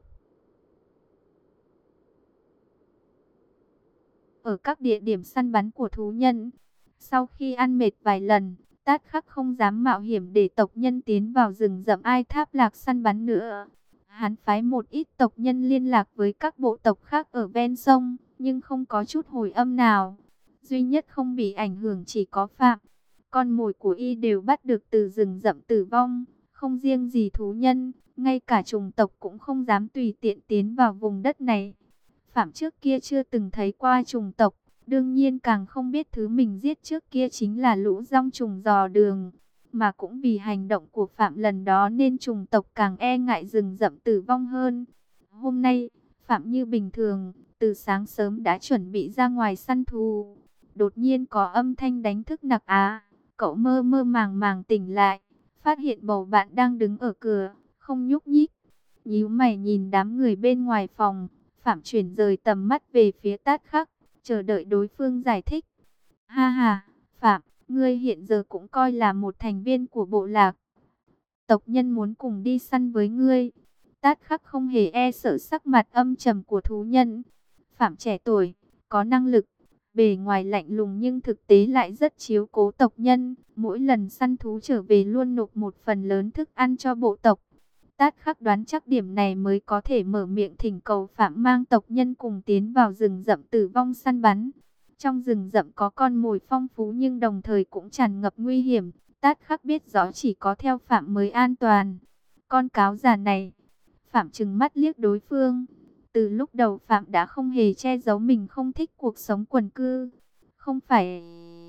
ở các địa điểm săn bắn của thú nhân. Sau khi ăn mệt vài lần, Tát Khắc không dám mạo hiểm để tộc nhân tiến vào rừng rậm Ai Tháp Lạc săn bắn nữa. Hắn phái một ít tộc nhân liên lạc với các bộ tộc khác ở ven sông, nhưng không có chút hồi âm nào. Duy nhất không bị ảnh hưởng chỉ có Phạm. Con mồi của y đều bắt được từ rừng rậm Tử Vong. Không riêng gì thú nhân, ngay cả chủng tộc cũng không dám tùy tiện tiến vào vùng đất này. Phạm trước kia chưa từng thấy qua chủng tộc, đương nhiên càng không biết thứ mình giết trước kia chính là lũ dong trùng dò đường. Mà cũng vì hành động của Phạm lần đó nên chủng tộc càng e ngại rừng rậm Tử Vong hơn. Hôm nay, Phạm như bình thường, từ sáng sớm đã chuẩn bị ra ngoài săn thú. Đột nhiên có âm thanh đánh thức Nặc Á, cậu mơ mơ màng màng tỉnh lại. Phát hiện bầu bạn đang đứng ở cửa, không nhúc nhích. Nhíu mày nhìn đám người bên ngoài phòng, Phạm chuyển rời tầm mắt về phía Tát Khắc, chờ đợi đối phương giải thích. Ha ha, Phạm, ngươi hiện giờ cũng coi là một thành viên của bộ lạc. Tộc nhân muốn cùng đi săn với ngươi. Tát Khắc không hề e sợ sắc mặt âm trầm của thú nhân. Phạm trẻ tuổi, có năng lực, bề ngoài lạnh lùng nhưng thực tế lại rất chiếu cố tộc nhân. Mỗi lần săn thú trở về luôn nộp một phần lớn thức ăn cho bộ tộc. Tát Khắc đoán chắc điểm này mới có thể mở miệng thỉnh cầu Phạm mang tộc nhân cùng tiến vào rừng rậm Tử Vong săn bắn. Trong rừng rậm có con mồi phong phú nhưng đồng thời cũng tràn ngập nguy hiểm. Tát Khắc biết rõ chỉ có theo Phạm mới an toàn. Con cáo già này, Phạm trừng mắt liếc đối phương. Từ lúc đầu Phạm đã không hề che giấu mình không thích cuộc sống quần cư. Không phải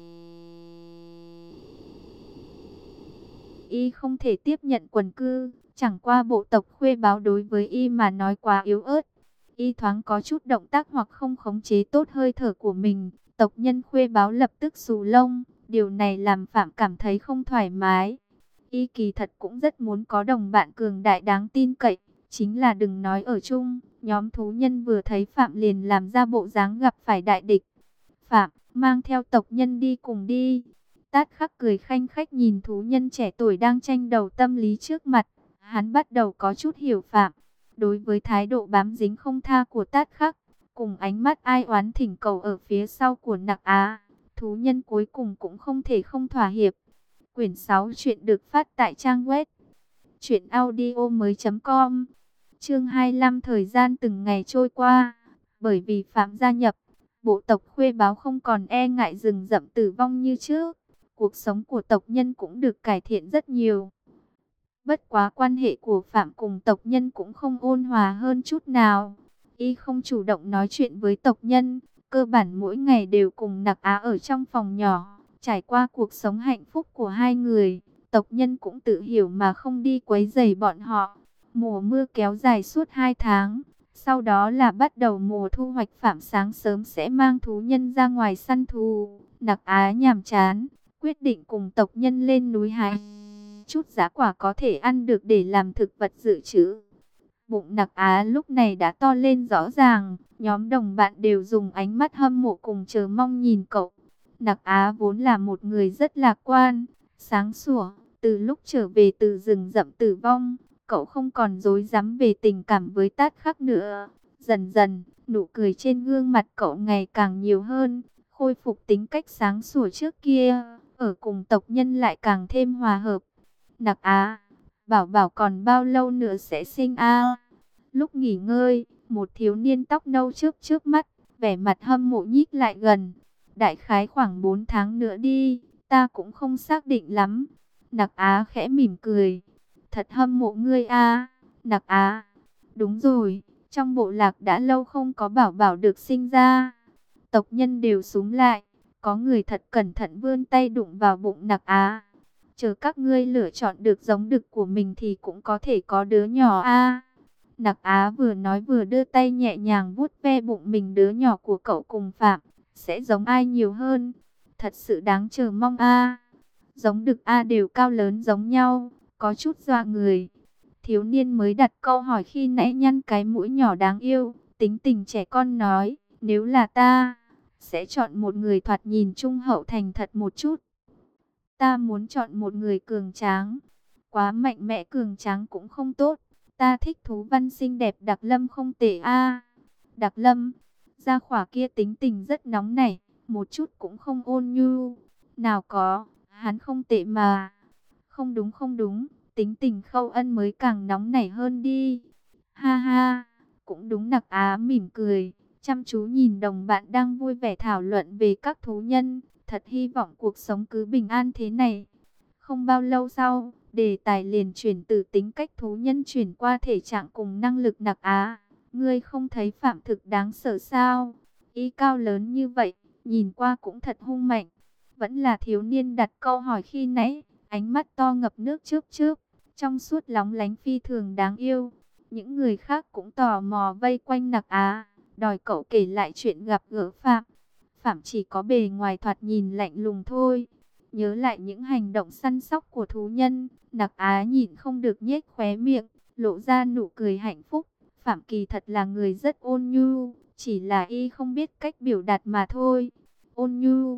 y không thể tiếp nhận quần cư, chẳng qua bộ tộc Khuê Báo đối với y mà nói quá yếu ớt. Y thoáng có chút động tác hoặc không khống chế tốt hơi thở của mình, tộc nhân Khuê Báo lập tức xù lông. Điều này làm Phạm cảm thấy không thoải mái. Y kỳ thật cũng rất muốn có đồng bạn cường đại đáng tin cậy, chính là đừng nói ở chung. Nhóm thú nhân vừa thấy Phạm liền làm ra bộ dáng gặp phải đại địch. Phạm, mang theo tộc nhân đi cùng đi. Tát Khắc cười khanh khách nhìn thú nhân trẻ tuổi đang tranh đầu tâm lý trước mặt. Hắn bắt đầu có chút hiểu Phạm. Đối với thái độ bám dính không tha của Tát Khắc, cùng ánh mắt ai oán thỉnh cầu ở phía sau của Nặc Á, thú nhân cuối cùng cũng không thể không thỏa hiệp. Quyển sáu chuyện được phát tại trang web truyện audio mới chấm com. Chương hai mươi lăm thời gian từng ngày trôi qua. Bởi vì Phạm gia nhập, bộ tộc Khuê Báo không còn e ngại rừng rậm Tử Vong như trước. Cuộc sống của tộc nhân cũng được cải thiện rất nhiều. Bất quá quan hệ của Phạm cùng tộc nhân cũng không ôn hòa hơn chút nào. Y không chủ động nói chuyện với tộc nhân, cơ bản mỗi ngày đều cùng Nặc Á ở trong phòng nhỏ. Trải qua cuộc sống hạnh phúc của hai người, tộc nhân cũng tự hiểu mà không đi quấy rầy bọn họ. Mùa mưa kéo dài suốt hai tháng, sau đó là bắt đầu mùa thu hoạch. Phạm sáng sớm sẽ mang thú nhân ra ngoài săn thú. Nặc Á nhàm chán, quyết định cùng tộc nhân lên núi hái chút giá quả có thể ăn được để làm thực vật dự trữ. Bụng Nặc Á lúc này đã to lên rõ ràng, nhóm đồng bạn đều dùng ánh mắt hâm mộ cùng chờ mong nhìn cậu. Nặc Á vốn là một người rất lạc quan, sáng sủa, từ lúc trở về từ rừng rậm Tử Vong, cậu không còn dối dám về tình cảm với Tát Khắc nữa. Dần dần, nụ cười trên gương mặt cậu ngày càng nhiều hơn, khôi phục tính cách sáng sủa trước kia, ở cùng tộc nhân lại càng thêm hòa hợp. Nặc Á, bảo bảo còn bao lâu nữa sẽ sinh a? Lúc nghỉ ngơi, một thiếu niên tóc nâu trước trước mắt, vẻ mặt hâm mộ nhích lại gần. Đại khái khoảng bốn tháng nữa đi, ta cũng không xác định lắm. Nặc Á khẽ mỉm cười. Thật hâm mộ ngươi a, Nặc Á. Đúng rồi, trong bộ lạc đã lâu không có bảo bảo được sinh ra. Tộc nhân đều súm lại, có người thật cẩn thận vươn tay đụng vào bụng Nặc Á. Chờ các ngươi lựa chọn được giống đực của mình thì cũng có thể có đứa nhỏ a. Nặc Á vừa nói vừa đưa tay nhẹ nhàng vuốt ve bụng mình. Đứa nhỏ của cậu cùng Phạm sẽ giống ai nhiều hơn? Thật sự đáng chờ mong a. Giống đực a đều cao lớn giống nhau, có chút dọa người. Thiếu niên mới đặt câu hỏi khi nãy nhăn cái mũi nhỏ đáng yêu, tính tình trẻ con nói, nếu là ta, sẽ chọn một người thoạt nhìn trung hậu thành thật một chút. Ta muốn chọn một người cường tráng. Quá mạnh mẽ cường tráng cũng không tốt. Ta thích thú văn xinh đẹp. Đặc Lâm không tệ a. Đặc Lâm, gia khỏa kia tính tình rất nóng nảy, một chút cũng không ôn nhu. Nào có, hắn không tệ mà. Không đúng không đúng, tính tình Khâu Ân mới càng nóng nảy hơn đi. Ha ha, cũng đúng. Nặc Á mỉm cười, chăm chú nhìn đồng bạn đang vui vẻ thảo luận về các thú nhân. Thật hy vọng cuộc sống cứ bình an thế này. Không bao lâu sau, đề tài liền chuyển từ tính cách thú nhân chuyển qua thể trạng cùng năng lực. Nặc Á, ngươi không thấy Phạm thực đáng sợ sao? Y cao lớn như vậy, nhìn qua cũng thật hung mạnh. Vẫn là thiếu niên đặt câu hỏi khi nãy, ánh mắt to ngập nước chớp chớp, trong suốt lóng lánh phi thường đáng yêu. Những người khác cũng tò mò vây quanh Nặc Á, đòi cậu kể lại chuyện gặp gỡ Phạm. Phạm chỉ có bề ngoài thoạt nhìn lạnh lùng thôi. Nhớ lại những hành động săn sóc của thú nhân, Nặc Á nhịn không được nhếch khóe miệng, lộ ra nụ cười hạnh phúc. Phạm kỳ thật là người rất ôn nhu, chỉ là y không biết cách biểu đạt mà thôi. Ôn nhu,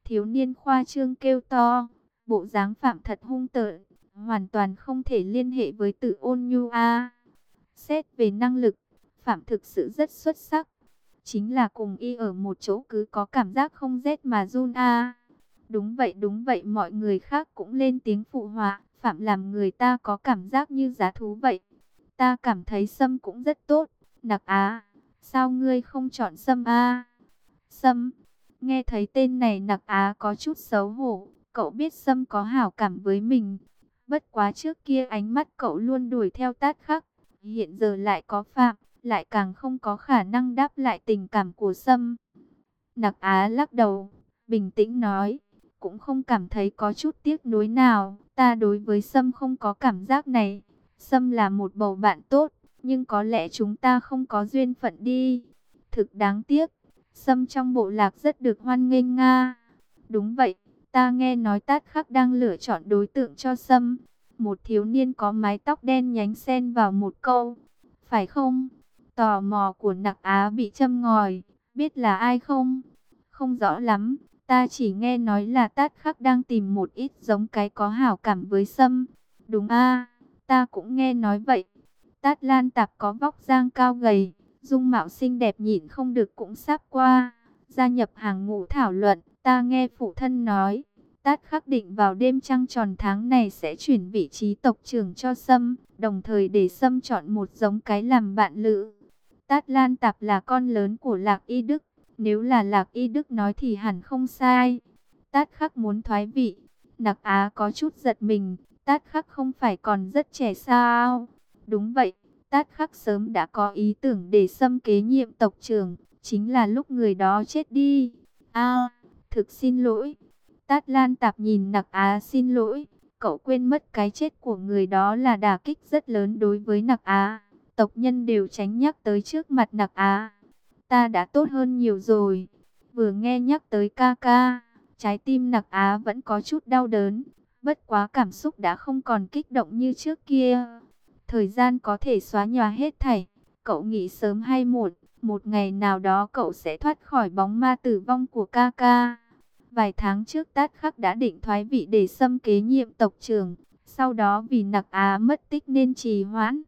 Thiếu niên khoa trương kêu to, bộ dáng Phạm thật hung tợn, hoàn toàn không thể liên hệ với Từ Ôn Nhu a. Xét về năng lực, Phạm thực sự rất xuất sắc. Chính là cùng y ở một chỗ cứ có cảm giác không rét mà run a. Đúng vậy, đúng vậy, mọi người khác cũng lên tiếng phụ họa. Phạm làm người ta có cảm giác như giá thú vậy. Ta cảm thấy Sâm cũng rất tốt. Nặc Á, sao ngươi không chọn Sâm a? Sâm, nghe thấy tên này Nặc Á có chút xấu hổ. Cậu biết Sâm có hảo cảm với mình. Bất quá trước kia ánh mắt cậu luôn đuổi theo Tát Khắc. Hiện giờ lại có Phạm, lại càng không có khả năng đáp lại tình cảm của Sâm. Nặc Á lắc đầu, bình tĩnh nói, cũng không cảm thấy có chút tiếc nuối nào. Ta đối với Sâm không có cảm giác này. Sâm là một bầu bạn tốt, nhưng có lẽ chúng ta không có duyên phận đi. Thực đáng tiếc, Sâm trong bộ lạc rất được hoan nghênh nga. Đúng vậy, ta nghe nói Tát Khắc đang lựa chọn đối tượng cho Sâm. Một thiếu niên có mái tóc đen nhánh xen vào một câu. Phải không? Tò mò của Nặc Á bị châm ngòi. Biết là ai không? Không rõ lắm. Ta chỉ nghe nói là Tát Khắc đang tìm một ít giống cái có hảo cảm với Sâm. Đúng a, ta cũng nghe nói vậy. Tát Lan Tạp có vóc dáng cao gầy, dung mạo xinh đẹp nhịn không được cũng sắp qua. Gia nhập hàng ngũ thảo luận, ta nghe phụ thân nói. Tát Khắc định vào đêm trăng tròn tháng này sẽ chuyển vị trí tộc trưởng cho Sâm, đồng thời để Sâm chọn một giống cái làm bạn lữ. Tát Lan Tạp là con lớn của Lạc Y Đức, nếu là Lạc Y Đức nói thì hẳn không sai. Tát Khắc muốn thoái vị, Nặc Á có chút giật mình, Tát Khắc không phải còn rất trẻ sao? Đúng vậy, Tát Khắc sớm đã có ý tưởng để Sâm kế nhiệm tộc trưởng, chính là lúc người đó chết đi. A, thực xin lỗi. Tát Lan Tạp nhìn Nặc Á xin lỗi, cậu quên mất cái chết của người đó là đả kích rất lớn đối với Nặc Á. Tộc nhân đều tránh nhắc tới trước mặt Nặc Á. Ta đã tốt hơn nhiều rồi. Vừa nghe nhắc tới ca ca, trái tim Nặc Á vẫn có chút đau đớn. Bất quá cảm xúc đã không còn kích động như trước kia. Thời gian có thể xóa nhòa hết thảy. Cậu nghĩ sớm hay muộn, một ngày nào đó cậu sẽ thoát khỏi bóng ma tử vong của ca ca. Vài tháng trước Tát Khắc đã định thoái vị để Sâm kế nhiệm tộc trưởng. Sau đó vì Nặc Á mất tích nên trì hoãn.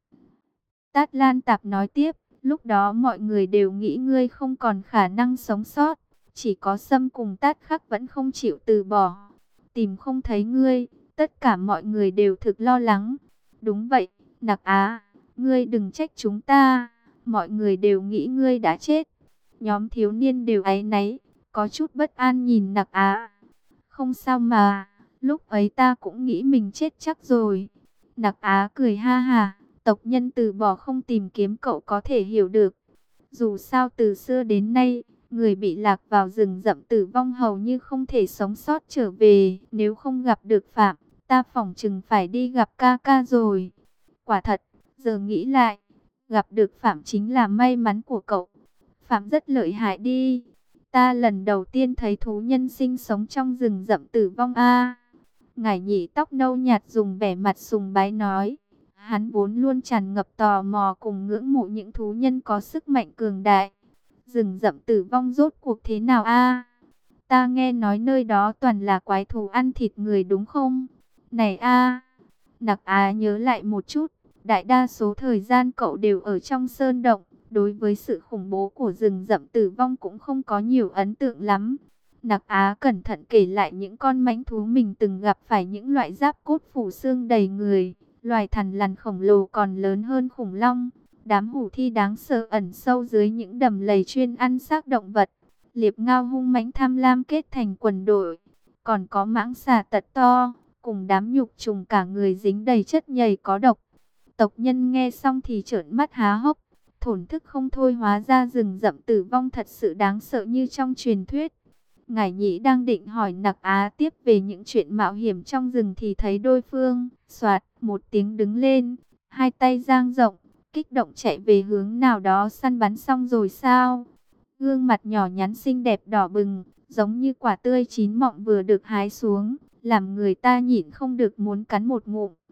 Tát Lan Tạp nói tiếp, lúc đó mọi người đều nghĩ ngươi không còn khả năng sống sót. Chỉ có Sâm cùng Tát Khắc vẫn không chịu từ bỏ. Tìm không thấy ngươi, tất cả mọi người đều thực lo lắng. Đúng vậy, Nặc Á, ngươi đừng trách chúng ta. Mọi người đều nghĩ ngươi đã chết. Nhóm thiếu niên đều áy náy, có chút bất an nhìn Nặc Á. Không sao mà, lúc ấy ta cũng nghĩ mình chết chắc rồi. Nặc Á cười ha ha, tộc nhân từ bỏ không tìm kiếm cậu có thể hiểu được. Dù sao từ xưa đến nay, người bị lạc vào rừng rậm tử vong hầu như không thể sống sót trở về. Nếu không gặp được Phạm, ta phỏng chừng phải đi gặp ca ca rồi. Quả thật, giờ nghĩ lại, gặp được Phạm chính là may mắn của cậu. Phạm rất lợi hại đi. Ta lần đầu tiên thấy thú nhân sinh sống trong rừng rậm tử vong a. Ngải Nhị tóc nâu nhạt dùng vẻ mặt sùng bái nói. Hắn vốn luôn tràn ngập tò mò cùng ngưỡng mộ những thú nhân có sức mạnh cường đại. Rừng rậm tử vong rốt cuộc thế nào a? Ta nghe nói nơi đó toàn là quái thú ăn thịt người đúng không? Này a, Nặc Á nhớ lại một chút. Đại đa số thời gian cậu đều ở trong sơn động. Đối với sự khủng bố của rừng rậm tử vong cũng không có nhiều ấn tượng lắm. Nặc Á cẩn thận kể lại những con mãnh thú mình từng gặp phải, những loại giáp cốt phủ xương đầy người. Loài thằn lằn khổng lồ còn lớn hơn khủng long. Đám hủ thi đáng sợ ẩn sâu dưới những đầm lầy chuyên ăn xác động vật. Liệp ngao hung mãnh tham lam kết thành quần đội. Còn có mãng xà tật to, cùng đám nhục trùng cả người dính đầy chất nhầy có độc. Tộc nhân nghe xong thì trợn mắt há hốc, thổn thức không thôi, hóa ra rừng rậm tử vong thật sự đáng sợ như trong truyền thuyết. Ngải Nhĩ đang định hỏi Nặc Á tiếp về những chuyện mạo hiểm trong rừng thì thấy đối phương, soạt, một tiếng đứng lên, hai tay dang rộng, kích động chạy về hướng nào đó. Săn bắn xong rồi sao? Gương mặt nhỏ nhắn xinh đẹp đỏ bừng, giống như quả tươi chín mọng vừa được hái xuống, làm người ta nhịn không được muốn cắn một ngụm.